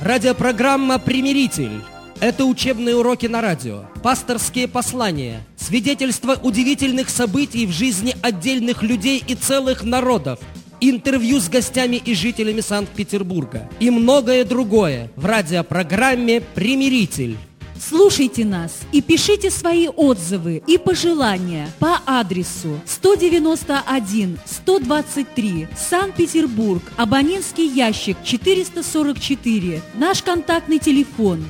Радиопрограмма «Примиритель». Это учебные уроки на радио, пасторские послания, свидетельства удивительных событий в жизни отдельных людей и целых народов, интервью с гостями и жителями Санкт-Петербурга и многое другое в радиопрограмме «Примиритель». Слушайте нас и пишите свои отзывы и пожелания по адресу 191-123, Санкт-Петербург, абонентский ящик 444, наш контактный телефон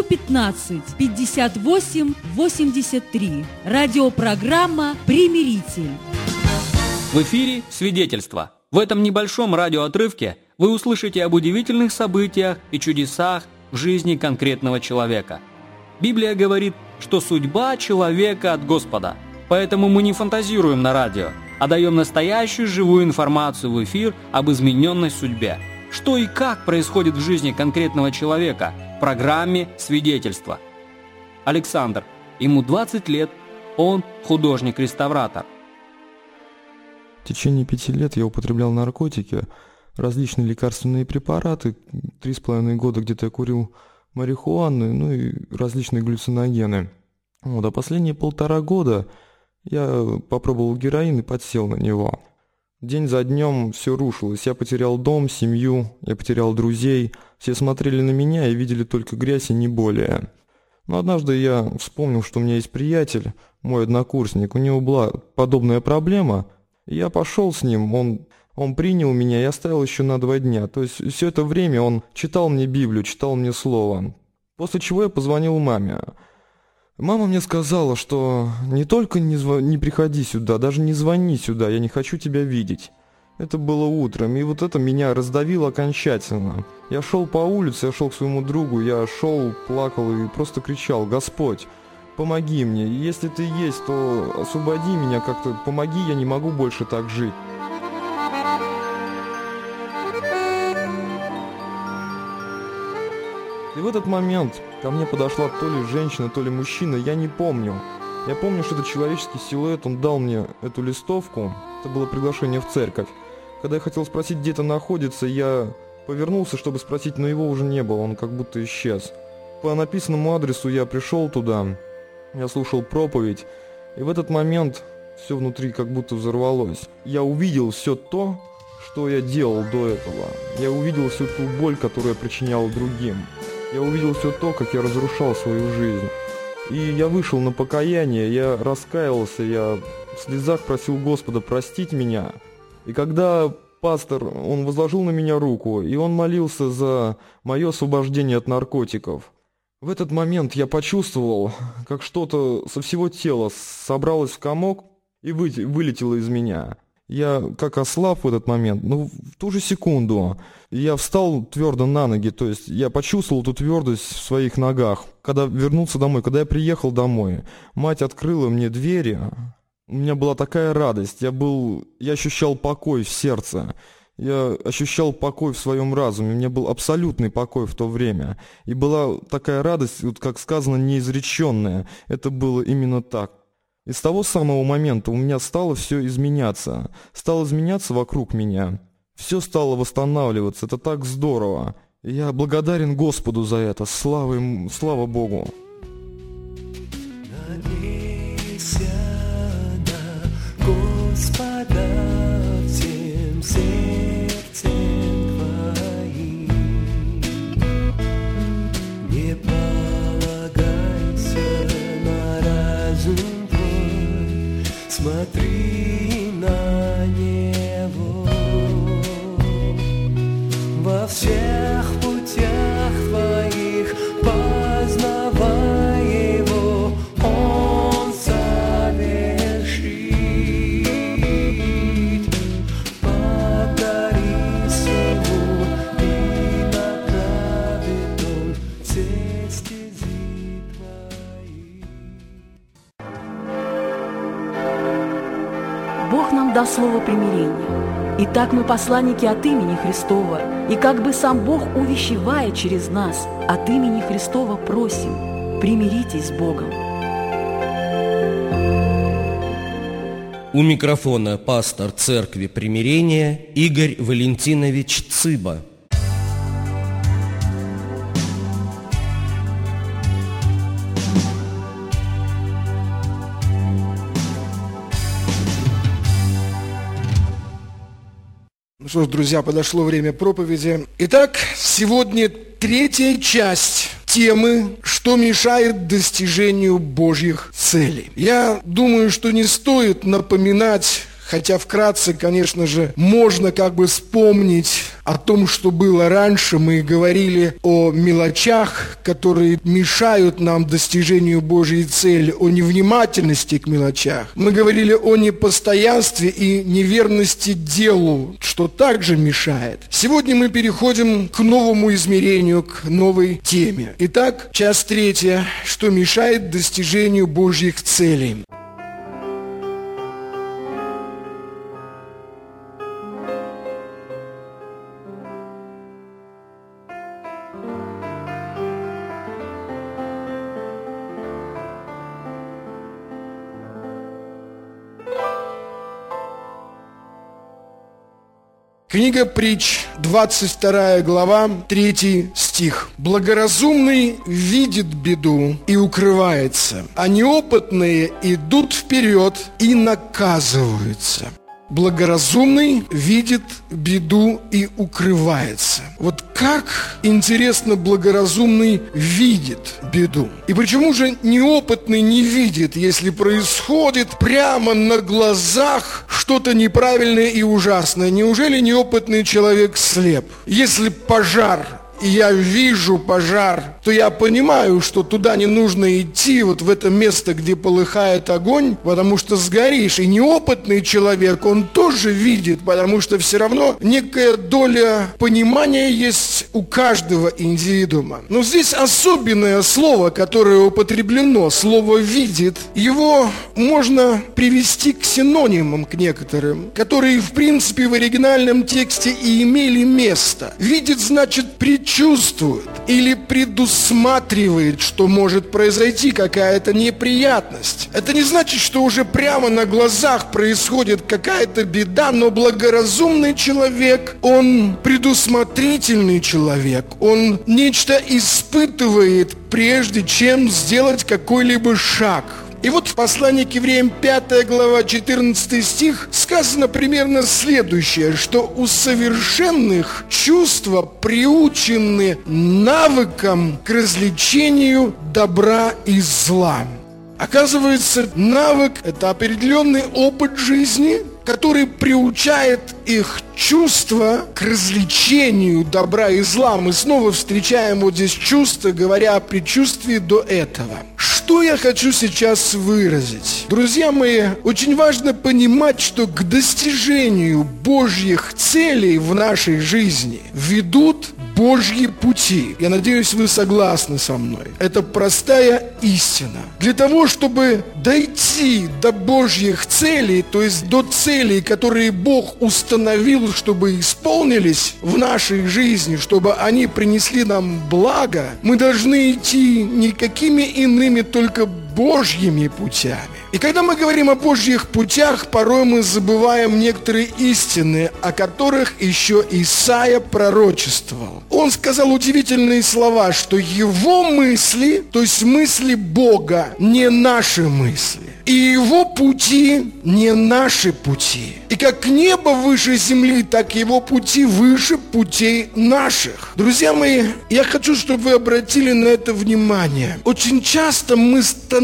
115-58-83, радиопрограмма «Примиритель». В эфире «Свидетельство». В этом небольшом радиоотрывке вы услышите об удивительных событиях и чудесах в жизни конкретного человека. Библия говорит, что судьба человека от Господа, поэтому мы не фантазируем на радио, а даем настоящую живую информацию в эфир об измененной судьбе. Что и как происходит в жизни конкретного человека в программе «Свидетельство». Александр, ему 20 лет, он художник-реставратор. В течение 5 лет я употреблял наркотики, различные лекарственные препараты, 3,5 года где-то я курил марихуану, и различные галлюциногены. А последние 1,5 года я попробовал героин и подсел на него. День за днем все рушилось. Я потерял дом, семью, я потерял друзей. Все смотрели на меня и видели только грязь и не более. Но однажды я вспомнил, что у меня есть приятель, мой однокурсник. У него была подобная проблема. И я пошел с ним, он принял меня и оставил еще на 2 дня. То есть все это время он читал мне Библию, читал мне Слово. После чего я позвонил маме. Мама мне сказала, что не только не приходи сюда, даже не звони сюда, я не хочу тебя видеть. Это было утром, и вот это меня раздавило окончательно. Я шел по улице, я шел к своему другу, я шел, плакал и просто кричал: «Господь, помоги мне, если ты есть, то освободи меня как-то, помоги, я не могу больше так жить». И в этот момент ко мне подошла то ли женщина, то ли мужчина, я не помню. Я помню, что это человеческий силуэт, он дал мне эту листовку, это было приглашение в церковь. Когда я хотел спросить, где это находится, я повернулся, чтобы спросить, но его уже не было, он как будто исчез. По написанному адресу я пришел туда, я слушал проповедь, и в этот момент все внутри как будто взорвалось. Я увидел все то, что я делал до этого. Я увидел всю ту боль, которую я причинял другим. Я увидел все то, как я разрушал свою жизнь. И я вышел на покаяние, я раскаялся, я в слезах просил Господа простить меня. И когда пастор, он возложил на меня руку, и он молился за мое освобождение от наркотиков. В этот момент я почувствовал, как что-то со всего тела собралось в комок и вылетело из меня. Я как ослаб в этот момент, но в ту же секунду я встал твердо на ноги, то есть я почувствовал эту твердость в своих ногах. Когда вернулся домой, когда я приехал домой, мать открыла мне двери, у меня была такая радость, я ощущал покой в сердце, я ощущал покой в своем разуме, у меня был абсолютный покой в то время. И была такая радость, вот как сказано, неизреченная, это было именно так. И с того самого момента у меня стало все изменяться вокруг меня. Все стало восстанавливаться, это так здорово. И я благодарен Господу за это, слава Богу. Надейся на Господа всем сердцем твоим, не полагайся на разум. Смотри на него, во всех путях твоих познавай его, он совершит. Покорись ему и направит он все стези твои. Бог нам дал слово примирения. Итак, мы посланники от имени Христова, и как бы сам Бог, увещевая через нас, от имени Христова просим: примиритесь с Богом. У микрофона пастор Церкви Примирения Игорь Валентинович Цыба. Ну что ж, друзья, подошло время проповеди. Итак, сегодня третья часть темы, что мешает достижению Божьих целей. Я думаю, что не стоит напоминать, хотя вкратце, конечно же, можно вспомнить о том, что было раньше. Мы говорили о мелочах, которые мешают нам достижению Божьей цели, о невнимательности к мелочах. Мы говорили о непостоянстве и неверности делу, что также мешает. Сегодня мы переходим к новому измерению, к новой теме. Итак, часть третья, что мешает достижению Божьих целей. Книга Притч, 22 глава, 3 стих. «Благоразумный видит беду и укрывается, а неопытные идут вперед и наказываются». Благоразумный видит беду и укрывается. Вот как, интересно, благоразумный видит беду? И почему же неопытный не видит, если происходит прямо на глазах что-то неправильное и ужасное? Неужели неопытный человек слеп? Если пожар, и я вижу пожар, то я понимаю, что туда не нужно идти, вот в это место, где полыхает огонь, потому что сгоришь. И неопытный человек, он тоже видит, потому что все равно некая доля понимания есть у каждого индивидуума. Но здесь особенное слово, которое употреблено, слово «видит», его можно привести к синонимам, к некоторым, которые, в принципе, в оригинальном тексте и имели место. «Видит» значит предчувствует или предусматривает, что может произойти какая-то неприятность. Это не значит, что уже прямо на глазах происходит какая-то беда, но благоразумный человек, он предусмотрительный человек, он нечто испытывает, прежде чем сделать какой-либо шаг. И вот в послании к Евреям 5 глава 14 стих сказано примерно следующее, что у совершенных чувства приучены навыкам к развлечению добра и зла. Оказывается, навык – это определенный опыт жизни, который приучает их чувства к развлечению добра и зла. Мы снова встречаем вот здесь чувство, говоря о предчувствии до этого. Что я хочу сейчас выразить? Друзья мои, очень важно понимать, что к достижению Божьих целей в нашей жизни ведут Божьи пути. Я надеюсь, вы согласны со мной. Это простая истина. Для того, чтобы дойти до Божьих целей, то есть до целей, которые Бог установил, чтобы исполнились в нашей жизни, чтобы они принесли нам благо, мы должны идти никакими иными, только Божьими путями. И когда мы говорим о Божьих путях, порой мы забываем некоторые истины, о которых еще Исаия пророчествовал. Он сказал удивительные слова, что его мысли, то есть мысли Бога, не наши мысли. И его пути не наши пути. И как небо выше земли, так его пути выше путей наших. Друзья мои, я хочу, чтобы вы обратили на это внимание. Очень часто мы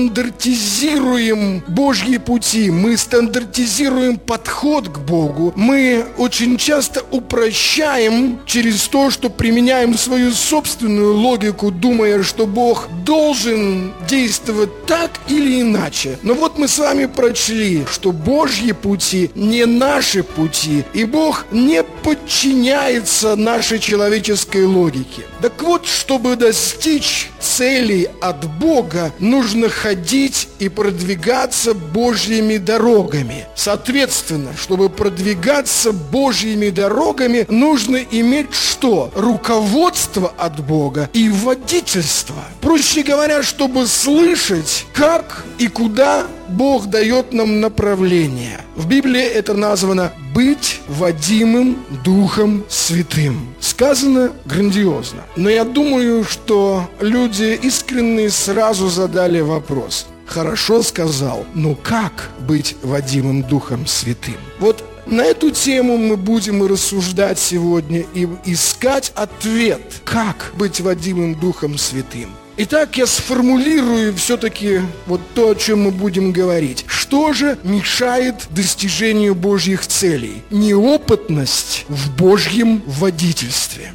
стандартизируем Божьи пути, мы стандартизируем подход к Богу, мы очень часто упрощаем через то, что применяем свою собственную логику, думая, что Бог должен действовать так или иначе. Но вот мы с вами прочли, что Божьи пути не наши пути, и Бог не подчиняется нашей человеческой логике. Так вот, чтобы достичь целей от Бога, нужно ходить и продвигаться Божьими дорогами. Соответственно, чтобы продвигаться Божьими дорогами, нужно иметь что? Руководство от Бога и водительство. Проще говоря, чтобы слышать, как и куда Бог дает нам направление. В Библии это названо «быть водимым Духом Святым». Сказано грандиозно. Но я думаю, что люди искренне сразу задали вопрос. хорошо сказал, но как быть водимым Духом Святым? Вот на эту тему мы будем и рассуждать сегодня, и искать ответ, как быть водимым Духом Святым. Итак, я сформулирую все-таки вот то, о чем мы будем говорить. Что же мешает достижению Божьих целей? Неопытность в Божьем водительстве.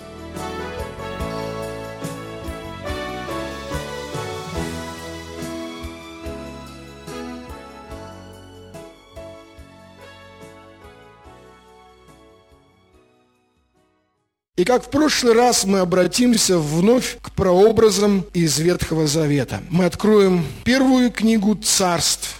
И как в прошлый раз мы обратимся вновь к прообразам из Ветхого Завета. Мы откроем первую книгу Царств,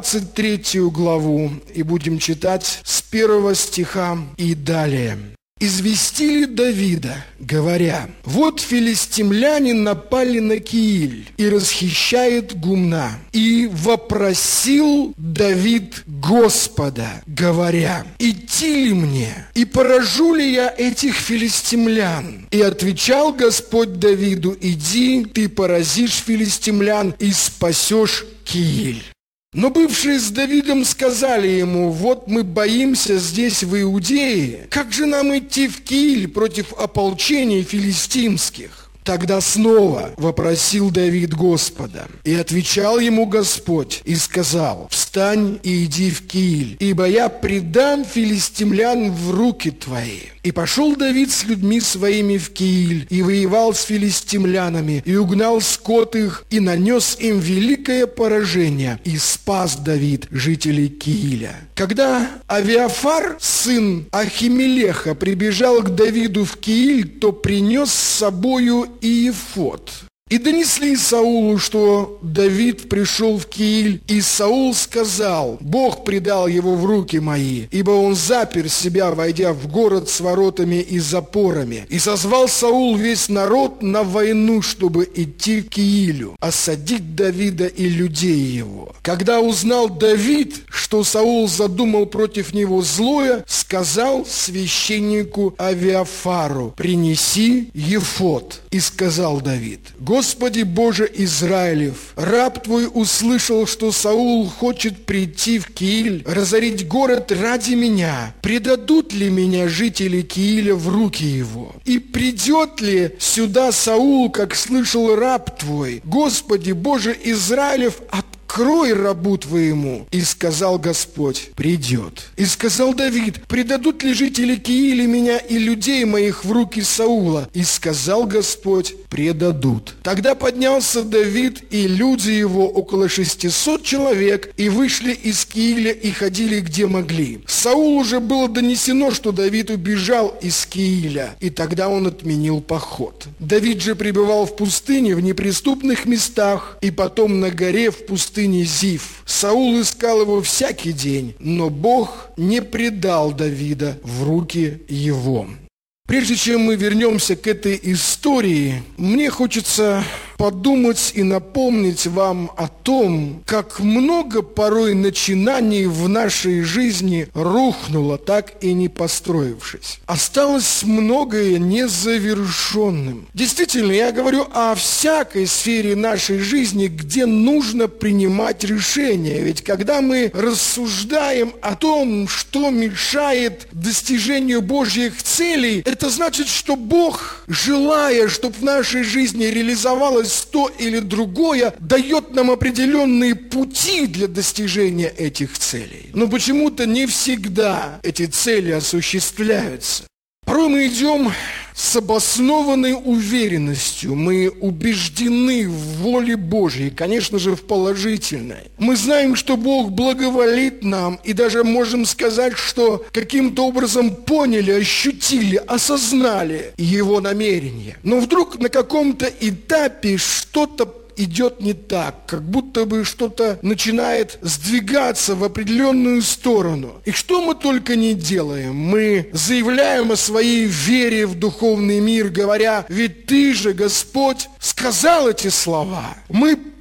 23 главу, и будем читать с 1 стиха и далее. «Известили Давида, говоря, вот филистимляне напали на Кииль и расхищают гумна. И вопросил Давид Господа, говоря, идти ли мне, и поражу ли я этих филистимлян? И отвечал Господь Давиду, иди, ты поразишь филистимлян и спасешь Кииль. Но бывшие с Давидом сказали ему, вот мы боимся здесь в Иудее, как же нам идти в Кииль против ополчений филистимских? Тогда снова вопросил Давид Господа, и отвечал ему Господь, и сказал, встань и иди в Кииль, ибо я предам филистимлян в руки твои. И пошел Давид с людьми своими в Кииль, и воевал с филистимлянами, и угнал скот их, и нанес им великое поражение, и спас Давид жителей Кииля. Когда Авиафар, сын Ахимелеха, прибежал к Давиду в Кииль, то принес с собою и ефод. И донесли Саулу, что Давид пришел в Кииль, и Саул сказал, Бог предал его в руки мои, ибо он запер себя, войдя в город с воротами и запорами. И созвал Саул весь народ на войну, чтобы идти к Киилю, осадить Давида и людей его. Когда узнал Давид, что Саул задумал против него злое, сказал священнику Авиафару, принеси ефод. И сказал Давид, Господи Боже Израилев, раб Твой услышал, что Саул хочет прийти в Кииль, разорить город ради меня. Предадут ли меня жители Кииля в руки его? И придет ли сюда Саул, как слышал раб Твой? Господи Боже Израилев, открой рабу твоему. И сказал Господь, придет. И сказал Давид, предадут ли жители Кииля меня и людей моих в руки Саула? И сказал Господь, предадут. Тогда поднялся Давид и люди его, около 600 человек, и вышли из Кииля и ходили где могли. Саулу уже было донесено, что Давид убежал из Кииля, и тогда он отменил поход. Давид же пребывал в пустыне, в неприступных местах, и потом на горе в пустыне Зив. Саул искал его всякий день, но Бог не предал Давида в руки его. Прежде чем мы вернемся к этой истории, мне хочется подумать и напомнить вам о том, как много порой начинаний в нашей жизни рухнуло, так и не построившись. Осталось многое незавершенным. Действительно, я говорю о всякой сфере нашей жизни, где нужно принимать решения. Ведь когда мы рассуждаем о том, что мешает достижению Божьих целей, это значит, что Бог, желая, чтобы в нашей жизни реализовалось то или другое, дает нам определенные пути для достижения этих целей. Но почему-то не всегда эти цели осуществляются. Порой мы идем с обоснованной уверенностью, мы убеждены в воле Божьей, конечно же, в положительной. Мы знаем, что Бог благоволит нам, и даже можем сказать, что каким-то образом поняли, ощутили, осознали Его намерения. Но вдруг на каком-то этапе что-то идет не так, как будто бы что-то начинает сдвигаться в определенную сторону. И что мы только не делаем. Мы заявляем о своей вере в духовный мир, говоря, ведь Ты же, Господь, сказал эти слова. Мы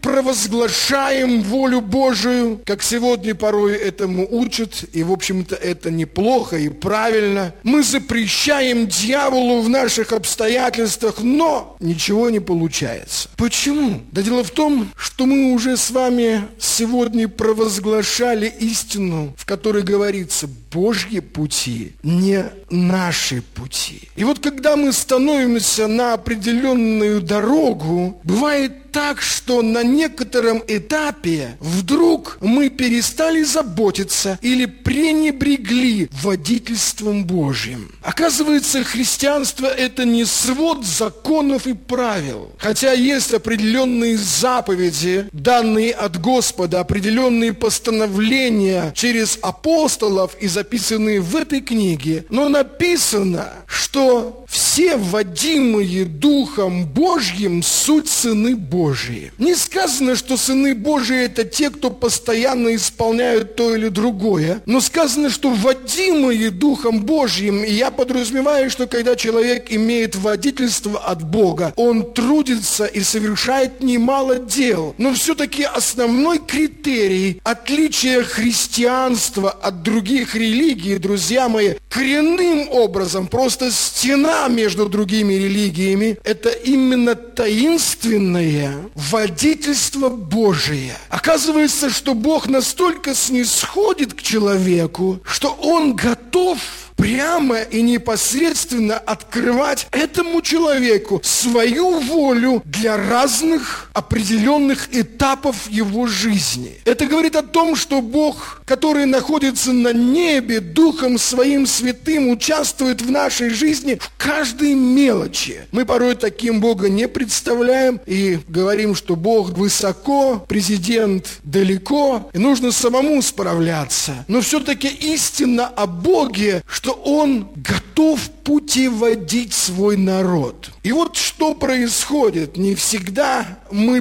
провозглашаем волю Божию, как сегодня порой этому учат, и, в общем-то, это неплохо и правильно. Мы запрещаем дьяволу в наших обстоятельствах, но ничего не получается. Почему? Да дело в том, что мы уже с вами сегодня провозглашали истину, в которой говорится: Божьи пути не наши пути. И вот когда мы становимся на определенную дорогу, бывает так, что на некотором этапе вдруг мы перестали заботиться или пренебрегли водительством Божьим. Оказывается, христианство – это не свод законов и правил. Хотя есть определенные заповеди, данные от Господа, определенные постановления через апостолов и записанные в этой книге, но написано, что все водимые Духом Божьим суть сыны Божьи. Не сказано, что сыны Божьи – это те, кто постоянно исполняют то или другое, но сказано, что водимые Духом Божьим, и я подразумеваю, что когда человек имеет водительство от Бога, он трудится и совершает немало дел, но все-таки основной критерий отличия христианства от других религий, друзья мои, коренным образом, просто стена между другими религиями, это именно таинственное водительство Божие. Оказывается, что Бог настолько снисходит к человеку, что Он готов прямо и непосредственно открывать этому человеку свою волю для разных определенных этапов его жизни. Это говорит о том, что Бог, который находится на небе, Духом Своим Святым участвует в нашей жизни в каждой мелочи. Мы порой таким Бога не представляем и говорим, что Бог высоко, президент далеко, и нужно самому справляться. Но все-таки истина о Боге, что Он готов путеводить свой народ. И вот что происходит. Не всегда мы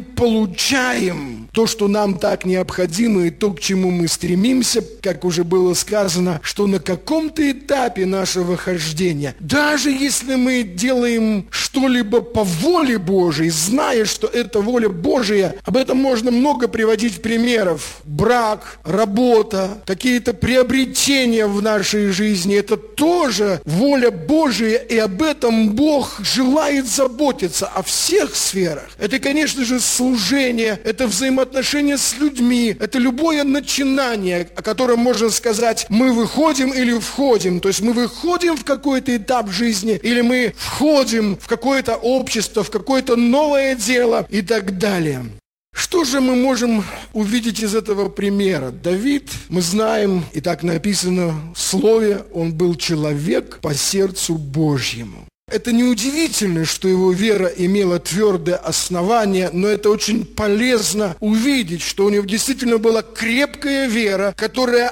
получаем то, что нам так необходимо, и то, к чему мы стремимся, как уже было сказано, что на каком-то этапе нашего хождения, даже если мы делаем что-либо по воле Божией, зная, что это воля Божия, об этом можно много приводить примеров. Брак, работа, какие-то приобретения в нашей жизни, это тоже воля Божия, и об этом Бог желает заботиться о всех сферах. Это, конечно же, служение, это взаимоотношения с людьми, это любое начинание, о котором можно сказать, мы выходим или входим. То есть мы выходим в какой-то этап жизни, или мы входим в какое-то общество, в какое-то новое дело и так далее. Что же мы можем увидеть из этого примера? Давид, мы знаем, и так написано в Слове, он был человек по сердцу Божьему. Это неудивительно, что его вера имела твердое основание, но это очень полезно увидеть, что у него действительно была крепкая вера, которая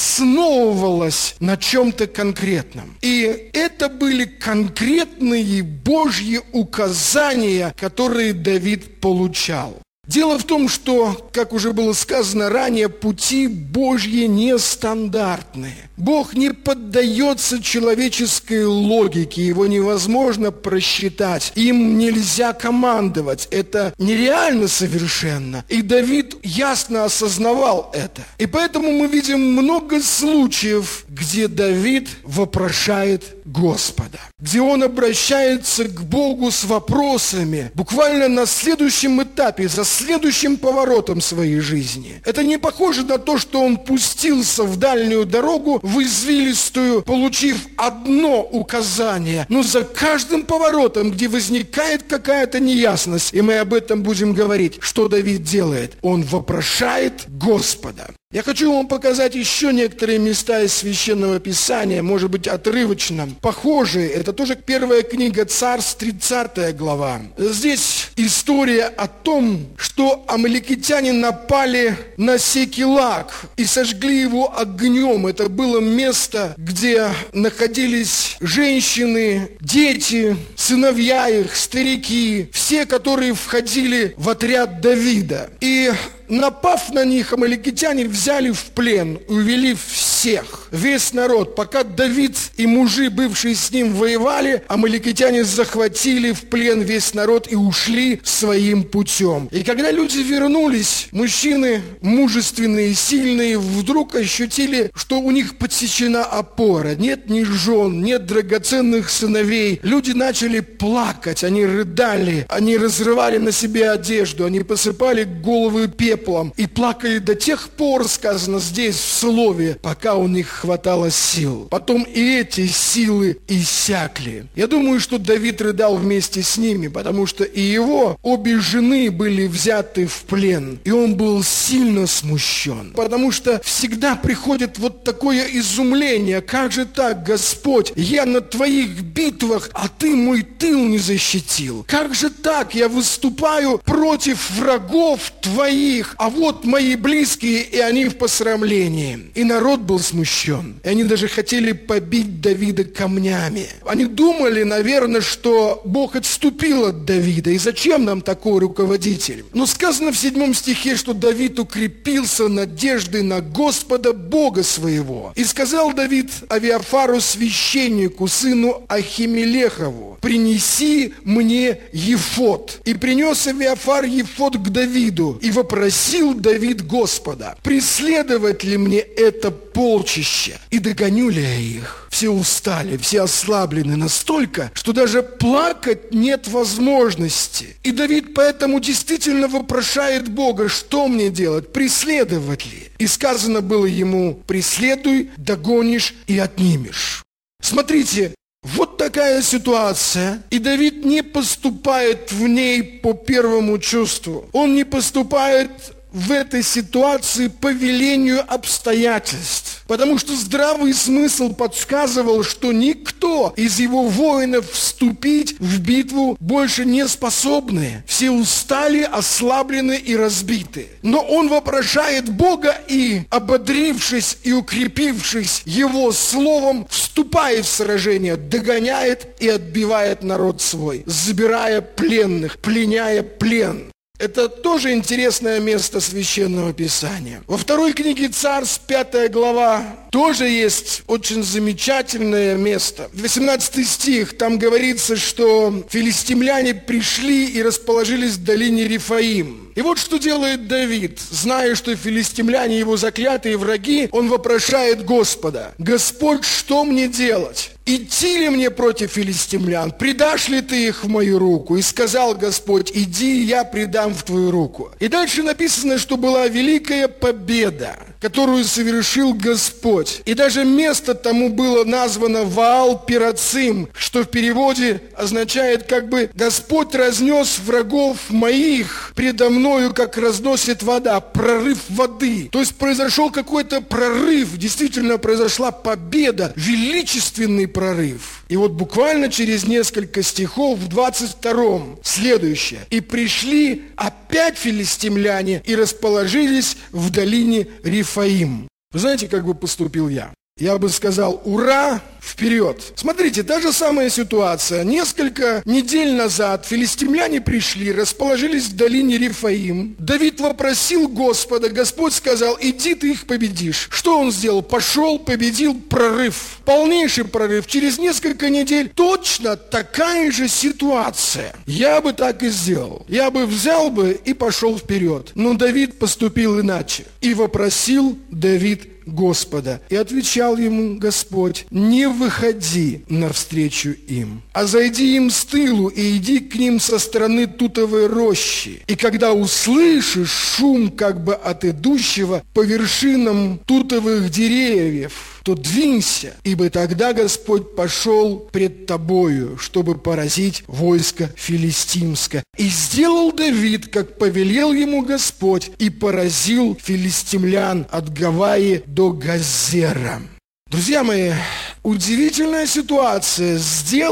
основывалась на чем-то конкретном. И это были конкретные Божьи указания, которые Давид получал. Дело в том, что, как уже было сказано ранее, пути Божьи нестандартные. Бог не поддается человеческой логике, его невозможно просчитать, им нельзя командовать, это нереально совершенно. И Давид ясно осознавал это. И поэтому мы видим много случаев, где Давид вопрошает Господа, где он обращается к Богу с вопросами, буквально на следующем этапе, за следующим поворотом своей жизни. Это не похоже на то, что он пустился в дальнюю дорогу, в извилистую, получив одно указание, но за каждым поворотом, где возникает какая-то неясность, и мы об этом будем говорить, что Давид делает? Он вопрошает Господа. Я хочу вам показать еще некоторые места из Священного Писания, может быть, отрывочно. Похожие, это тоже первая книга Царств, 30 глава. Здесь история о том, что амаликитяне напали на Секелаг и сожгли его огнем. Это было место, где находились женщины, дети, сыновья их, старики, все, которые входили в отряд Давида. И напав на них, амаликитяне взяли в плен, увели всех, весь народ. Пока Давид и мужи, бывшие с ним, воевали, амаликитяне захватили в плен весь народ и ушли своим путем. И когда люди вернулись, мужчины мужественные, сильные, вдруг ощутили, что у них подсечена опора. Нет ни жен, нет драгоценных сыновей. Люди начали плакать, они рыдали, они разрывали на себе одежду, они посыпали головы пеплом и плакали до тех пор, сказано здесь в слове, пока у них хватало сил. Потом и эти силы иссякли. Я думаю, что Давид рыдал вместе с ними, потому что и его обе жены были взяты в плен, и он был сильно смущен, потому что всегда приходит вот такое изумление: как же так, Господь, я на твоих битвах, а ты мой тыл не защитил? Как же так, я выступаю против врагов твоих, а вот мои близкие, и они в посрамлении. И народ был смущен, и они даже хотели побить Давида камнями. Они думали, наверное, что Бог отступил от Давида, и зачем нам такой руководитель? Но сказано в 7 стихе, что Давид укрепился надеждой на Господа Бога своего. И сказал Давид Авиафару, священнику, сыну Ахимелехову: принеси мне ефод. И принес Авиафар ефод к Давиду, и вопросил Давид Господа: преследовать ли мне это полчище, и догоню ли я их? Все устали, все ослаблены настолько, что даже плакать нет возможности. И Давид поэтому действительно вопрошает Бога: что мне делать, преследовать ли? И сказано было ему: преследуй, догонишь и отнимешь. Смотрите, вот такая ситуация, и Давид не поступает в ней по первому чувству. Он не поступает в этой ситуации по велению обстоятельств, потому что здравый смысл подсказывал, что никто из его воинов вступить в битву больше не способны. Все устали, ослаблены и разбиты. Но он вопрошает Бога и, ободрившись и укрепившись его словом, вступает в сражение, догоняет и отбивает народ свой, забирая пленных, пленяя плен. Это тоже интересное место Священного Писания. Во 2 книге Царств, 5 глава, тоже есть очень замечательное место. 18 стих, там говорится, что филистимляне пришли и расположились в долине Рифаим. И вот что делает Давид. Зная, что филистимляне его заклятые враги, он вопрошает Господа: Господь, что мне делать? Идти ли мне против филистимлян? Предашь ли ты их в мою руку? И сказал Господь: иди, я предам в твою руку. И дальше написано, что была великая победа, которую совершил Господь. И даже место тому было названо Ваал-Перацим, что в переводе означает как бы: Господь разнес врагов моих предо мною, как разносит вода, прорыв воды. То есть произошел какой-то прорыв, действительно произошла победа, величественный прорыв. И вот буквально через несколько стихов в 22-м следующее: и пришли опять филистимляне и расположились в долине Рифаим. Вы знаете, как бы поступил я? Я бы сказал: ура, вперед! Смотрите, та же самая ситуация. Несколько недель назад филистимляне пришли, расположились в долине Рифаим. Давид вопросил Господа, Господь сказал: иди, ты их победишь. Что он сделал? Пошел, победил, прорыв. Полнейший прорыв. Через несколько недель точно такая же ситуация. Я бы так и сделал. Я бы взял бы и пошел вперед. Но Давид поступил иначе. И вопросил Давид Господа. И отвечал ему Господь: не выходи навстречу им, а зайди им с тылу и иди к ним со стороны тутовой рощи. И когда услышишь шум как бы от идущего по вершинам тутовых деревьев, то двинься, ибо тогда Господь пошел пред тобою, чтобы поразить войско филистимское. И сделал Давид, как повелел ему Господь, и поразил филистимлян от Гаваи до Газера. Друзья мои, удивительная ситуация. Сделал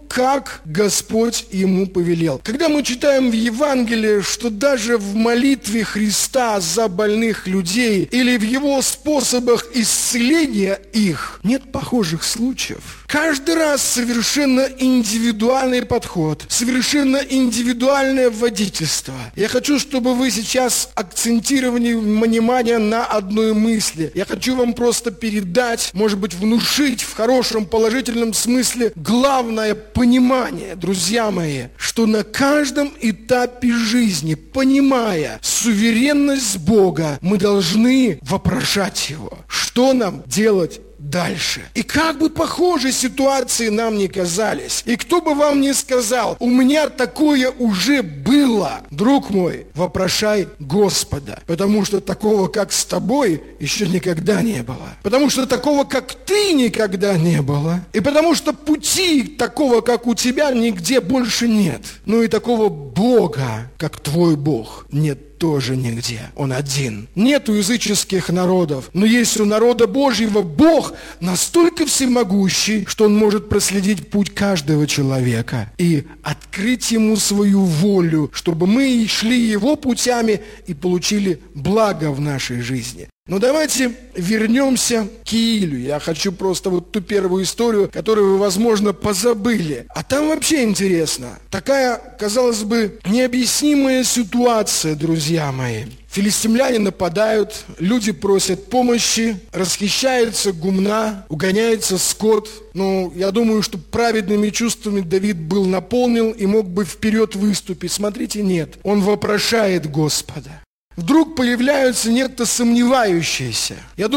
как Господь ему повелел. Когда мы читаем в Евангелии, что даже в молитве Христа за больных людей или в его способах исцеления их нет похожих случаев. Каждый раз совершенно индивидуальный подход, совершенно индивидуальное водительство. Я хочу, чтобы вы сейчас акцентировали внимание на одной мысли. Я хочу вам просто передать, может быть, внушить в хорошем, положительном смысле главное понимание, друзья мои, что на каждом этапе жизни, понимая суверенность Бога, мы должны вопрошать Его, что нам делать дальше. И как бы похожие ситуации нам не казались, и кто бы вам ни сказал, у меня такое уже было, друг мой, вопрошай Господа, потому что такого, как с тобой, еще никогда не было. Потому что такого, как ты, никогда не было. И потому что пути такого, как у тебя, нигде больше нет. Ну и такого Бога, как твой Бог, нет тоже нигде. Он один. Нет у языческих народов, но есть у народа Божьего Бог настолько всемогущий, что Он может проследить путь каждого человека и открыть ему свою волю, чтобы мы шли Его путями и получили благо в нашей жизни. Но давайте вернемся к Иилю. Я хочу просто вот ту первую историю, которую вы, возможно, позабыли. А там вообще интересно. Такая, казалось бы, необъяснимая ситуация, друзья мои. Филистимляне нападают, люди просят помощи, расхищается гумна, угоняется скот. Ну, я думаю, что праведными чувствами Давид был наполнен и мог бы вперед выступить. Смотрите, нет. Он вопрошает Господа. Вдруг появляются некто сомневающиеся. Я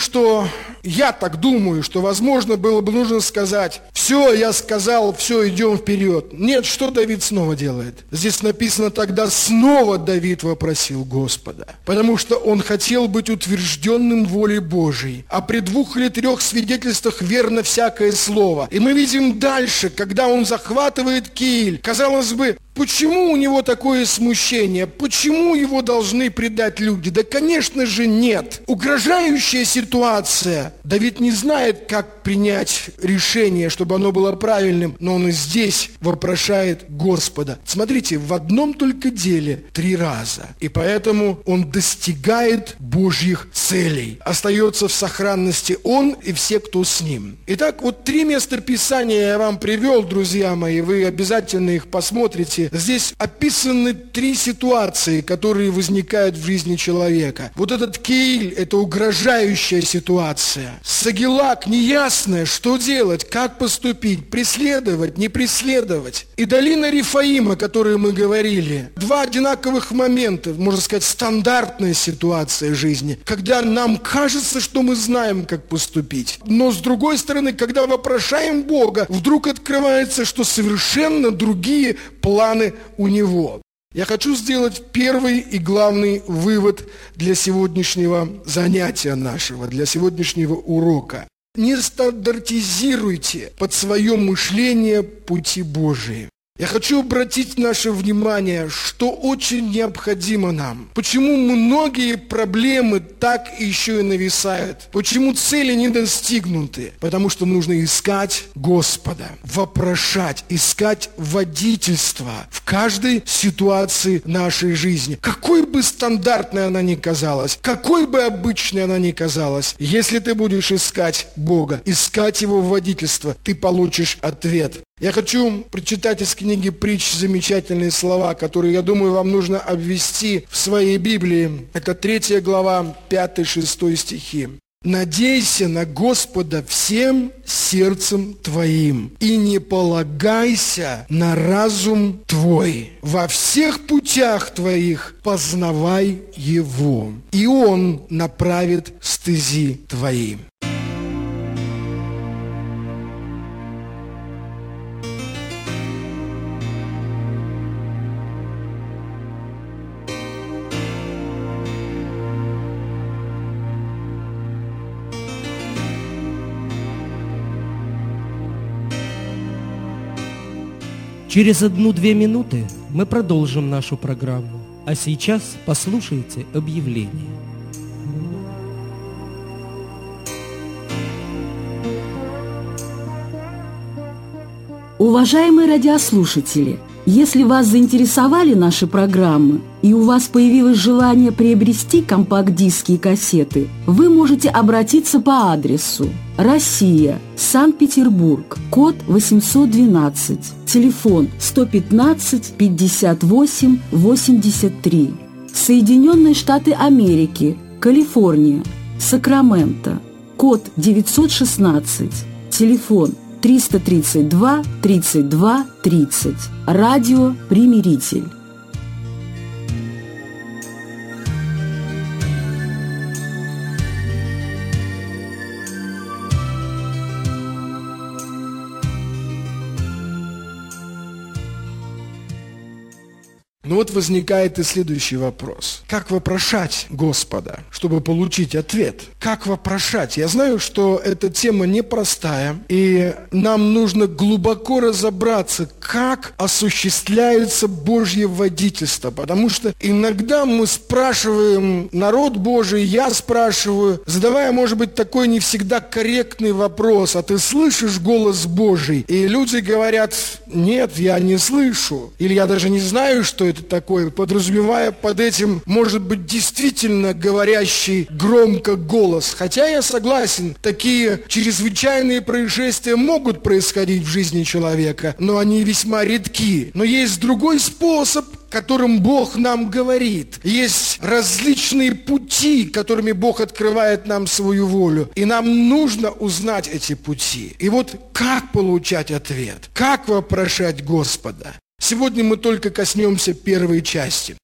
так думаю, что, возможно, было бы нужно сказать: все, я сказал, все, идем вперед. Нет, что Давид снова делает? Здесь написано: тогда снова Давид вопросил Господа, потому что он хотел быть утвержденным волей Божией, а при 2 или 3 свидетельствах верно всякое слово. И мы видим дальше, когда он захватывает Кииль, казалось бы, почему у него такое смущение? Почему его должны предать люди? Да, конечно же, нет. Угрожающая ситуация. Давид не знает, как принять решение, чтобы оно было правильным, но он и здесь вопрошает Господа. Смотрите, в одном только деле 3 раза. И поэтому он достигает Божьих целей. Остается в сохранности он и все, кто с ним. Итак, вот 3 места Писания я вам привел, друзья мои. Вы обязательно их посмотрите. Здесь описаны 3 ситуации, которые возникают в жизни человека. Вот этот Кииль – это угрожающая ситуация. Сагилак – неясное, что делать, как поступить, преследовать, не преследовать. И долина Рефаима, о которой мы говорили. 2 одинаковых момента, можно сказать, стандартная ситуация жизни, когда нам кажется, что мы знаем, как поступить. Но с другой стороны, когда вопрошаем Бога, вдруг открывается, что совершенно другие планы у Него. Я хочу сделать первый и главный вывод для сегодняшнего занятия нашего, для сегодняшнего урока. Не стандартизируйте под свое мышление пути Божии. Я хочу обратить наше внимание, что очень необходимо нам. Почему многие проблемы так еще и нависают? Почему цели не достигнуты? Потому что нужно искать Господа, вопрошать, искать водительство в каждой ситуации нашей жизни. Какой бы стандартной она ни казалась, какой бы обычной она ни казалась, если ты будешь искать Бога, искать Его водительство, ты получишь ответ. Я хочу прочитать из книги «Притч» замечательные слова, которые, я думаю, вам нужно обвести в своей Библии. Это 3 глава, 5-6 стихи. «Надейся на Господа всем сердцем твоим, и не полагайся на разум твой. Во всех путях твоих познавай Его, и Он направит стези твои». Через 1-2 минуты мы продолжим нашу программу. А сейчас послушайте объявление. Уважаемые радиослушатели, если вас заинтересовали наши программы и у вас появилось желание приобрести компакт-диски и кассеты, вы можете обратиться по адресу: Россия, Санкт-Петербург, код 812, телефон 115 58 83. Соединенные Штаты Америки, Калифорния, Сакраменто, код 916, телефон 332 32 30. Радио «Примиритель». Но вот возникает и следующий вопрос. Как вопрошать Господа, чтобы получить ответ? Как вопрошать? Я знаю, что эта тема непростая, и нам нужно глубоко разобраться, как осуществляется Божье водительство. Потому что иногда мы спрашиваем, народ Божий, я спрашиваю, задавая, может быть, такой не всегда корректный вопрос: а ты слышишь голос Божий? И люди говорят: нет, я не слышу. Или я даже не знаю, что это такое, подразумевая под этим, может быть, действительно говорящий громко голос. Хотя я согласен, такие чрезвычайные происшествия могут происходить в жизни человека, но они весьма редки. Но есть другой способ, которым Бог нам говорит. Есть различные пути, которыми Бог открывает нам свою волю. И нам нужно узнать эти пути. И вот как получать ответ? Как вопрошать Господа? Сегодня мы только коснемся первой части.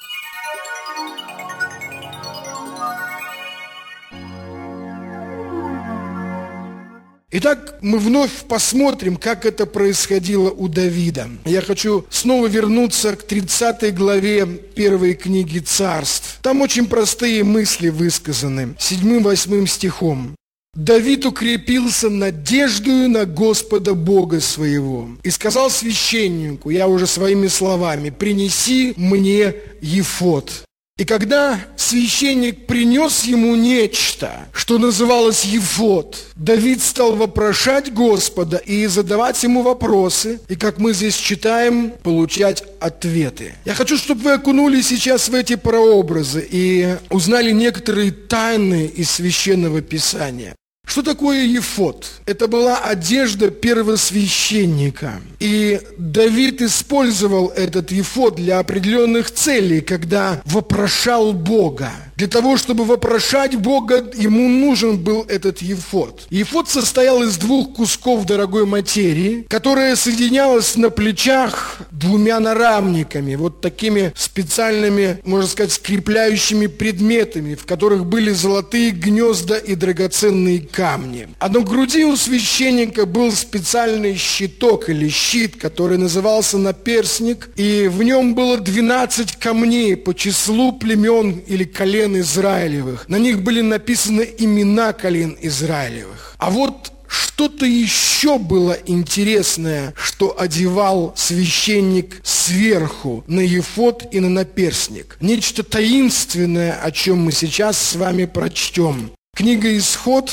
Итак, мы вновь посмотрим, как это происходило у Давида. Я хочу снова вернуться к 30 главе первой книги Царств. Там очень простые мысли высказаны, 7-8 стихом. «Давид укрепился надеждою на Господа Бога своего и сказал священнику, я уже своими словами, принеси мне ефод». И когда священник принес ему нечто, что называлось ефод, Давид стал вопрошать Господа и задавать ему вопросы, и, как мы здесь читаем, получать ответы. Я хочу, чтобы вы окунулись сейчас в эти прообразы и узнали некоторые тайны из Священного Писания. Что такое ефод? Это была одежда первосвященника. И Давид использовал этот ефод для определенных целей, когда вопрошал Бога. Для того, чтобы вопрошать Бога, ему нужен был этот ефод. Ефод состоял из 2 кусков дорогой материи, которая соединялась на плечах 2 нарамниками, вот такими специальными, можно сказать, скрепляющими предметами, в которых были золотые гнезда и драгоценные камни. А на груди у священника был специальный щиток или щит, который назывался наперстник, и в нем было 12 камней по числу племен или колен Израилевых. На них были написаны имена колен Израилевых. А вот что-то еще было интересное, что одевал священник сверху на ефод и на наперстник. Нечто таинственное, о чем мы сейчас с вами прочтем. Книга Исход,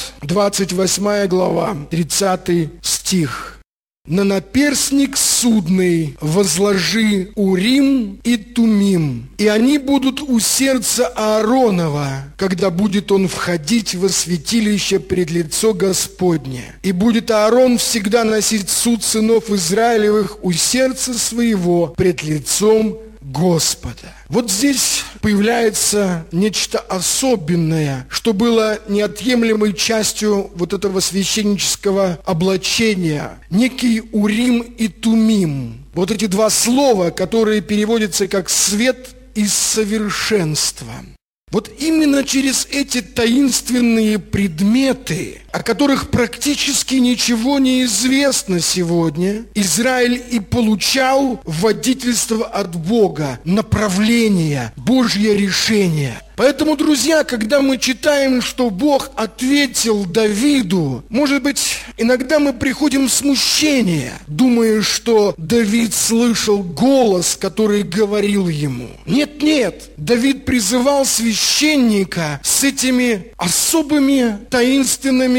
28 глава, 30 стих. «На наперстник судный возложи Урим и Тумим, и они будут у сердца Ааронова, когда будет он входить во святилище пред лицо Господне. И будет Аарон всегда носить суд сынов Израилевых у сердца своего пред лицом Господа». Вот здесь появляется нечто особенное, что было неотъемлемой частью вот этого священнического облачения. Некий Урим и Тумим. Вот эти 2 слова, которые переводятся как «свет» и «совершенство». Вот именно через эти таинственные предметы, о которых практически ничего не известно сегодня, Израиль и получал водительство от Бога, направление, Божье решение. Поэтому, друзья, когда мы читаем, что Бог ответил Давиду, может быть, иногда мы приходим в смущение, думая, что Давид слышал голос, который говорил ему. Нет, Давид призывал священника с этими особыми таинственными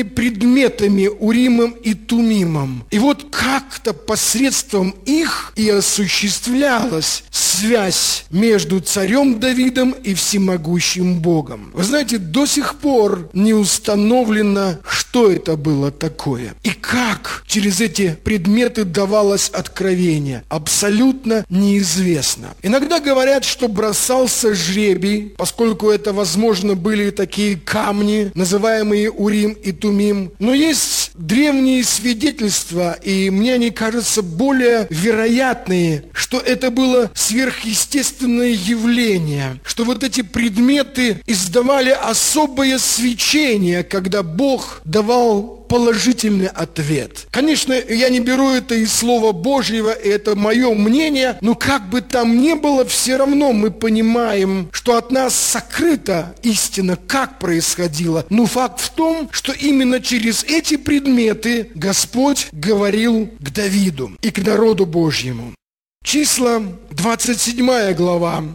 предметами Уримом и Тумимом. И вот как-то посредством их и осуществлялась связь между царем Давидом и всемогущим Богом. Вы знаете, до сих пор не установлено, что это было такое. И как через эти предметы давалось откровение, абсолютно неизвестно. Иногда говорят, что бросался жребий, поскольку это, возможно, были такие камни, называемые Урим и Тумим. Но есть древние свидетельства, и мне они кажутся более вероятные, что это было сверхъестественное явление, что вот эти предметы издавали особое свечение, когда Бог давал положительный ответ. Конечно, я не беру это из Слова Божьего, и это мое мнение, но как бы там ни было, все равно мы понимаем, что от нас сокрыта истина, как происходило. Но факт в том, что именно через эти предметы Господь говорил к Давиду и к народу Божьему. Числа, 27 глава,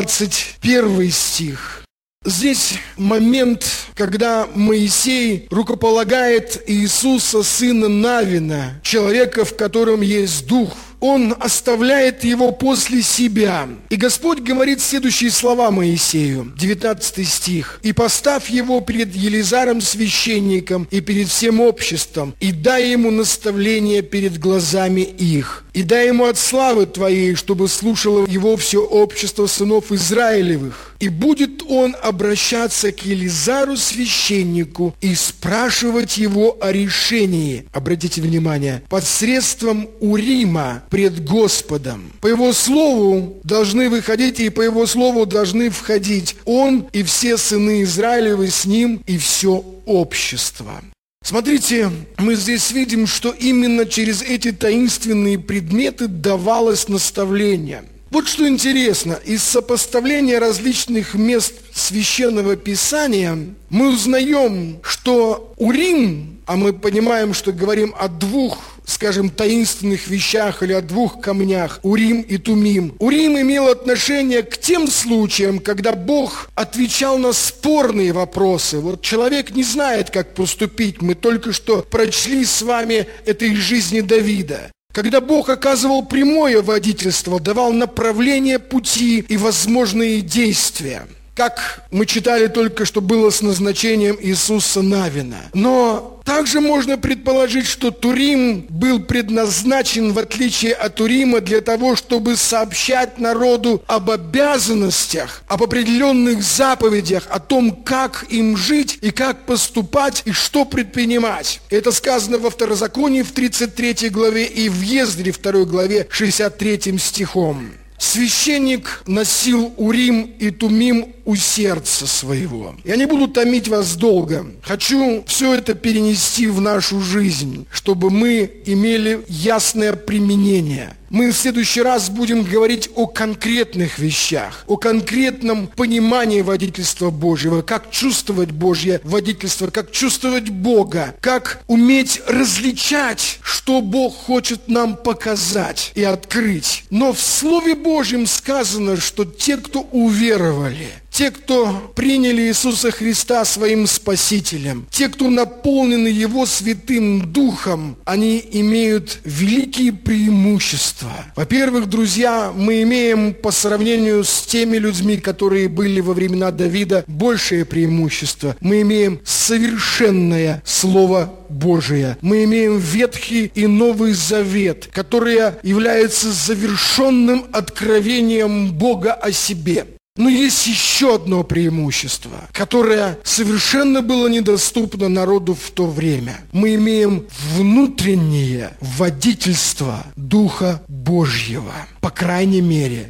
21 стих. Здесь момент, когда Моисей рукополагает Иисуса, сына Навина, человека, в котором есть Дух. Он оставляет его после себя. И Господь говорит следующие слова Моисею, 19 стих. «И поставь его перед Елизаром священником и перед всем обществом, и дай ему наставление перед глазами их. И дай ему от славы твоей, чтобы слушало его все общество сынов Израилевых. И будет он обращаться к Елизару священнику и спрашивать его о решении». Обратите внимание, посредством Урима пред Господом. По его слову должны выходить, и по его слову должны входить он и все сыны Израилевы с ним, и все общество. Смотрите, мы здесь видим, что именно через эти таинственные предметы давалось наставление. Вот что интересно, из сопоставления различных мест Священного Писания мы узнаем, что Урим, а мы понимаем, что говорим о двух, скажем, таинственных вещах или о двух камнях, Урим и Тумим. Урим имел отношение к тем случаям, когда Бог отвечал на спорные вопросы. Вот человек не знает, как поступить. Мы только что прочли с вами это из жизни Давида. Когда Бог оказывал прямое водительство, давал направление пути и возможные действия. Как мы читали только что было с назначением Иисуса Навина. Но также можно предположить, что Турим был предназначен, в отличие от Урима, для того, чтобы сообщать народу об обязанностях, об определенных заповедях, о том, как им жить и как поступать и что предпринимать. Это сказано во Второзаконии в 33 главе и в Ездре 2 главе 63 стихом. Священник носил Урим и Тумим у сердца своего. Я не буду томить вас долго. Хочу все это перенести в нашу жизнь, чтобы мы имели ясное применение. Мы в следующий раз будем говорить о конкретных вещах, о конкретном понимании водительства Божьего, как чувствовать Божье водительство, как чувствовать Бога, как уметь различать, что Бог хочет нам показать и открыть. Но в Слове Божьем сказано, что те, кто уверовали, те, кто приняли Иисуса Христа своим Спасителем, те, кто наполнены Его Святым Духом, они имеют великие преимущества. Во-первых, друзья, мы имеем по сравнению с теми людьми, которые были во времена Давида, большее преимущество. Мы имеем совершенное Слово Божие. Мы имеем Ветхий и Новый Завет, которые являются завершенным откровением Бога о себе. Но есть еще одно преимущество, которое совершенно было недоступно народу в то время. Мы имеем внутреннее водительство Духа Божьего. По крайней мере,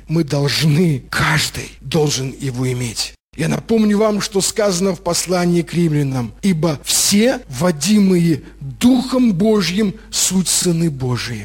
каждый должен его иметь. Я напомню вам, что сказано в послании к римлянам. «Ибо все, водимые Духом Божьим, суть сыны Божии».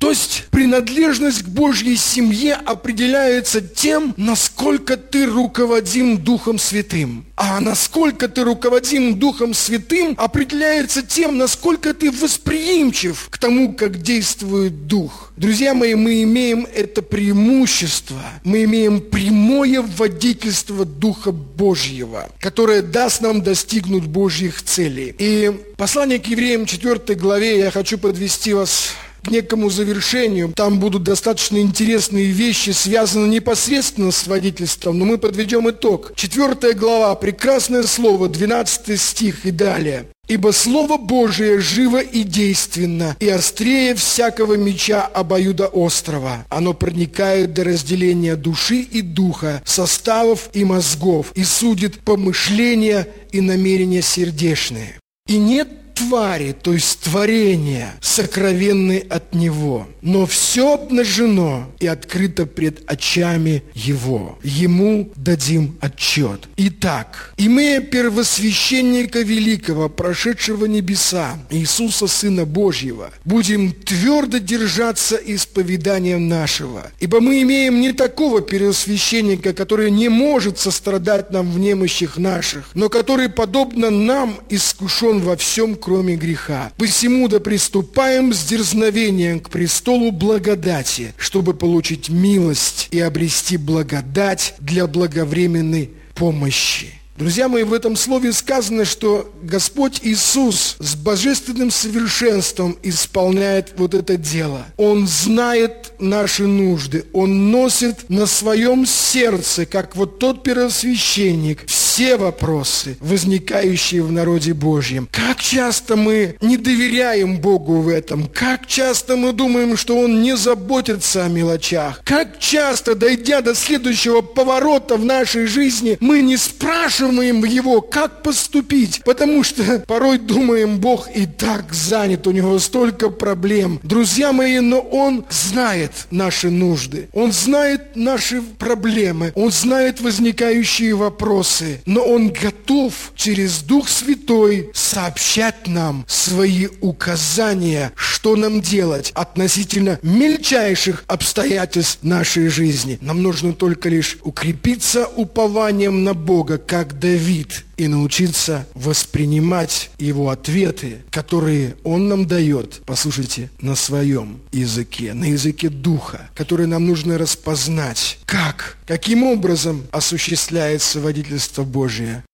То есть принадлежность к Божьей семье определяется тем, насколько ты руководим Духом Святым. А насколько ты руководим Духом Святым, определяется тем, насколько ты восприимчив к тому, как действует Дух. Друзья мои, мы имеем это преимущество. Мы имеем прямое водительство Духа Божьего, которое даст нам достигнуть Божьих целей. И послание к евреям 4 главе я хочу подвести вас к некому завершению. Там будут достаточно интересные вещи, связанные непосредственно с водительством, но мы подведем итог. 4 глава, прекрасное слово, 12 стих и далее. «Ибо Слово Божие живо и действенно, и острее всякого меча обоюдоострого. Оно проникает до разделения души и духа, составов и мозгов, и судит помышления и намерения сердечные. И нет твари, то есть творения, сокровенной от Него, но все обнажено и открыто пред очами Его. Ему дадим отчет. Итак, имея первосвященника великого, прошедшего небеса, Иисуса, Сына Божьего, будем твердо держаться исповедания нашего, ибо мы имеем не такого первосвященника, который не может сострадать нам в немощах наших, но который, подобно нам, искушен во всем, кроме греха. Посему да приступаем с дерзновением к престолу благодати, чтобы получить милость и обрести благодать для благовременной помощи». Друзья мои, в этом слове сказано, что Господь Иисус с божественным совершенством исполняет вот это дело. Он знает наши нужды, Он носит на своем сердце, как вот тот первосвященник, все вопросы, возникающие в народе Божьем. Как часто мы не доверяем Богу в этом, как часто мы думаем, что Он не заботится о мелочах, как часто, дойдя до следующего поворота в нашей жизни, мы не спрашиваем Его, как поступить, потому что порой думаем, Бог и так занят, у Него столько проблем. Друзья мои, но Он знает наши нужды, Он знает наши проблемы, Он знает возникающие вопросы, но Он готов через Дух Святой сообщать нам свои указания, что нам делать относительно мельчайших обстоятельств нашей жизни. Нам нужно только лишь укрепиться упованием на Бога, как Давид, и научиться воспринимать Его ответы, которые Он нам дает, послушайте, на своем языке, на языке Духа, который нам нужно распознать. Каким образом осуществляется водительство Божие?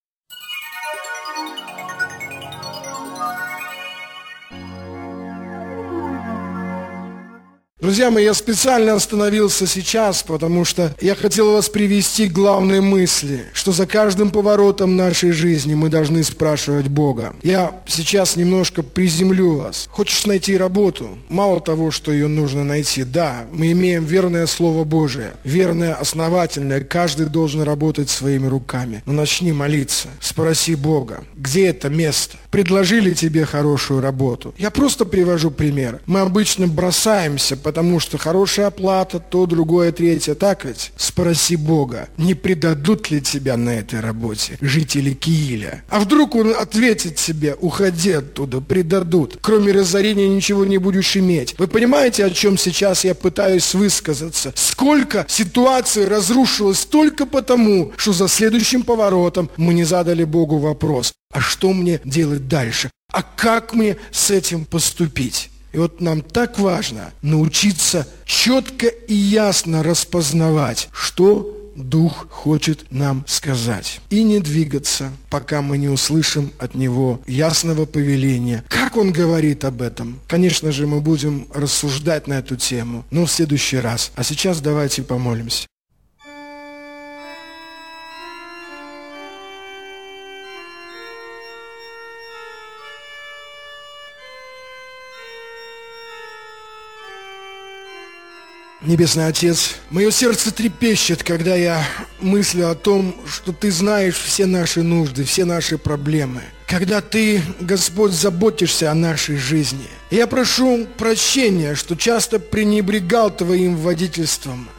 Друзья мои, я специально остановился сейчас, потому что я хотел вас привести к главной мысли, что за каждым поворотом нашей жизни мы должны спрашивать Бога. Я сейчас немножко приземлю вас. Хочешь найти работу? Мало того, что ее нужно найти. Да, мы имеем верное Слово Божие, верное, основательное. Каждый должен работать своими руками. Но начни молиться. Спроси Бога, где это место? Предложили тебе хорошую работу? Я просто привожу пример. Мы обычно бросаемся, потому что хорошая оплата, то, другое, третье, так ведь? Спроси Бога, не предадут ли тебя на этой работе жители Кииля? А вдруг Он ответит тебе, уходи оттуда, предадут. Кроме разорения ничего не будешь иметь. Вы понимаете, о чем сейчас я пытаюсь высказаться? Сколько ситуаций разрушилось только потому, что за следующим поворотом мы не задали Богу вопрос, а что мне делать дальше? А как мне с этим поступить? И вот нам так важно научиться четко и ясно распознавать, что Дух хочет нам сказать. И не двигаться, пока мы не услышим от Него ясного повеления. Как Он говорит об этом? Конечно же, мы будем рассуждать на эту тему, но в следующий раз. А сейчас давайте помолимся. Небесный Отец, мое сердце трепещет, когда я мыслю о том, что Ты знаешь все наши нужды, все наши проблемы. Когда Ты, Господь, заботишься о нашей жизни. Я прошу прощения, что часто пренебрегал Твоим водительством.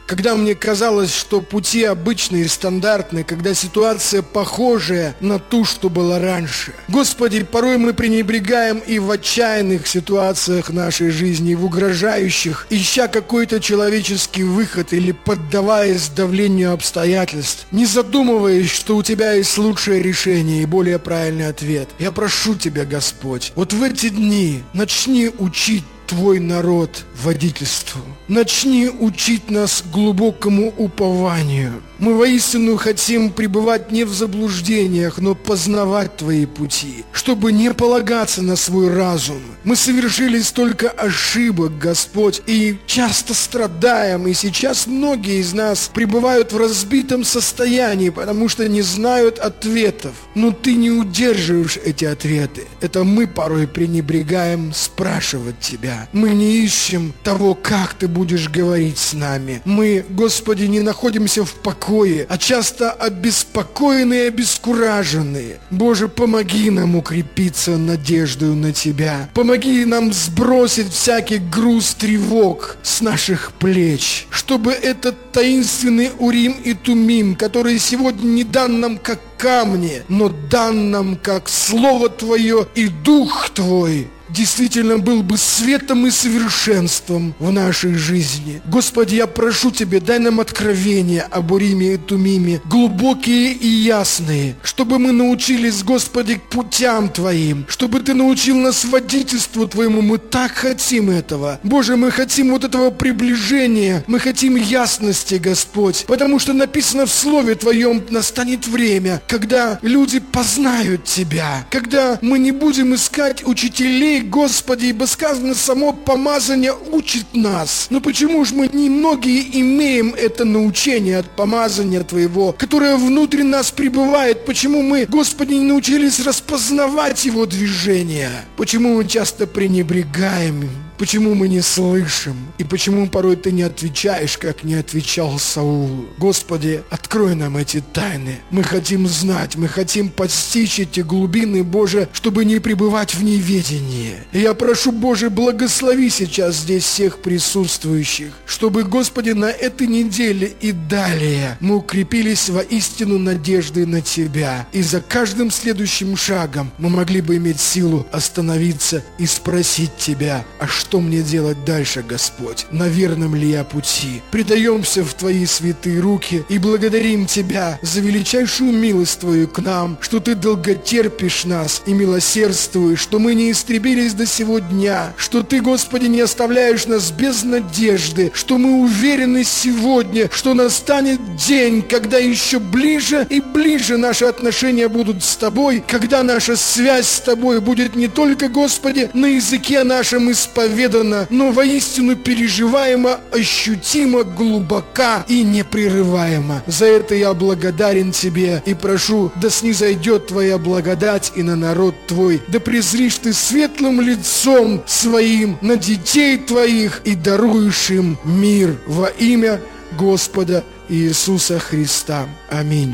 когда мне казалось, что пути обычные и стандартные, когда ситуация похожая на ту, что была раньше. Господи, порой мы пренебрегаем и в отчаянных ситуациях нашей жизни, и в угрожающих, ища какой-то человеческий выход или поддаваясь давлению обстоятельств, не задумываясь, что у Тебя есть лучшее решение и более правильный ответ. Я прошу Тебя, Господь, вот в эти дни начни учить Твой народ водительству. Начни учить нас глубокому упованию. Мы воистину хотим пребывать не в заблуждениях, но познавать Твои пути, чтобы не полагаться на свой разум. Мы совершили столько ошибок, Господь, и часто страдаем, и сейчас многие из нас пребывают в разбитом состоянии, потому что не знают ответов. Но Ты не удерживаешь эти ответы. Это мы порой пренебрегаем спрашивать Тебя. Мы не ищем того, как Ты будешь говорить с нами. Мы, Господи, не находимся в покое, а часто обеспокоенные и обескураженные. Боже, помоги нам укрепиться надеждою на Тебя. Помоги нам сбросить всякий груз тревог с наших плеч, чтобы этот таинственный Урим и Тумим, который сегодня не дан нам как камни, но дан нам как Слово Твое и Дух Твой, действительно был бы светом и совершенством в нашей жизни. Господи, я прошу Тебя, дай нам откровения об Уриме и Тумиме, глубокие и ясные, чтобы мы научились, Господи, к путям Твоим, чтобы Ты научил нас водительству Твоему. Мы так хотим этого. Боже, мы хотим вот этого приближения, мы хотим ясности, Господь, потому что написано в Слове Твоем: настанет время, когда люди познают Тебя, когда мы не будем искать учителей, Господи, ибо сказано, само помазание учит нас. Но почему же мы немногие имеем это научение от помазания Твоего, которое внутри нас пребывает? Почему мы, Господи, не научились распознавать его движения? Почему мы часто пренебрегаем им? Почему мы не слышим? И почему порой Ты не отвечаешь, как не отвечал Саулу? Господи, открой нам эти тайны. Мы хотим знать, мы хотим постичь эти глубины, Боже, чтобы не пребывать в неведении. И я прошу, Боже, благослови сейчас здесь всех присутствующих, чтобы, Господи, на этой неделе и далее мы укрепились воистину надеждой на Тебя. И за каждым следующим шагом мы могли бы иметь силу остановиться и спросить Тебя: а что мне делать дальше, Господь? На верном ли я пути? Предаемся в Твои святые руки и благодарим Тебя за величайшую милость Твою к нам, что Ты долготерпишь нас и милосердствуешь, что мы не истребились до сего дня, что Ты, Господи, не оставляешь нас без надежды, что мы уверены сегодня, что настанет день, когда еще ближе и ближе наши отношения будут с Тобой, когда наша связь с Тобой будет не только, Господи, на языке нашем исповедана, но воистину переживаемо, ощутимо, глубока и непрерываемо. За это я благодарен Тебе и прошу, да снизойдет Твоя благодать и на народ Твой, да презришь Ты светлым лицом Своим на детей Твоих и даруешь им мир во имя Господа Иисуса Христа. Аминь.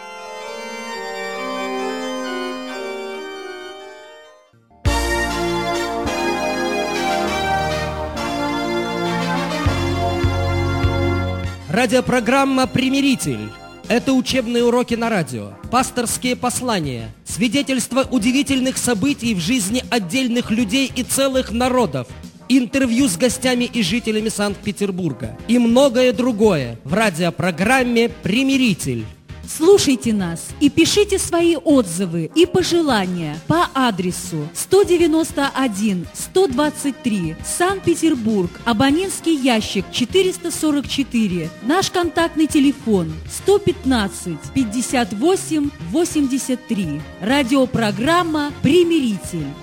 Радиопрограмма «Примиритель». Это учебные уроки на радио, пасторские послания, свидетельства удивительных событий в жизни отдельных людей и целых народов, интервью с гостями и жителями Санкт-Петербурга и многое другое в радиопрограмме «Примиритель». Слушайте нас и пишите свои отзывы и пожелания по адресу 191-123, Санкт-Петербург, абонентский ящик 444, наш контактный телефон 115-58-83, радиопрограмма «Примиритель».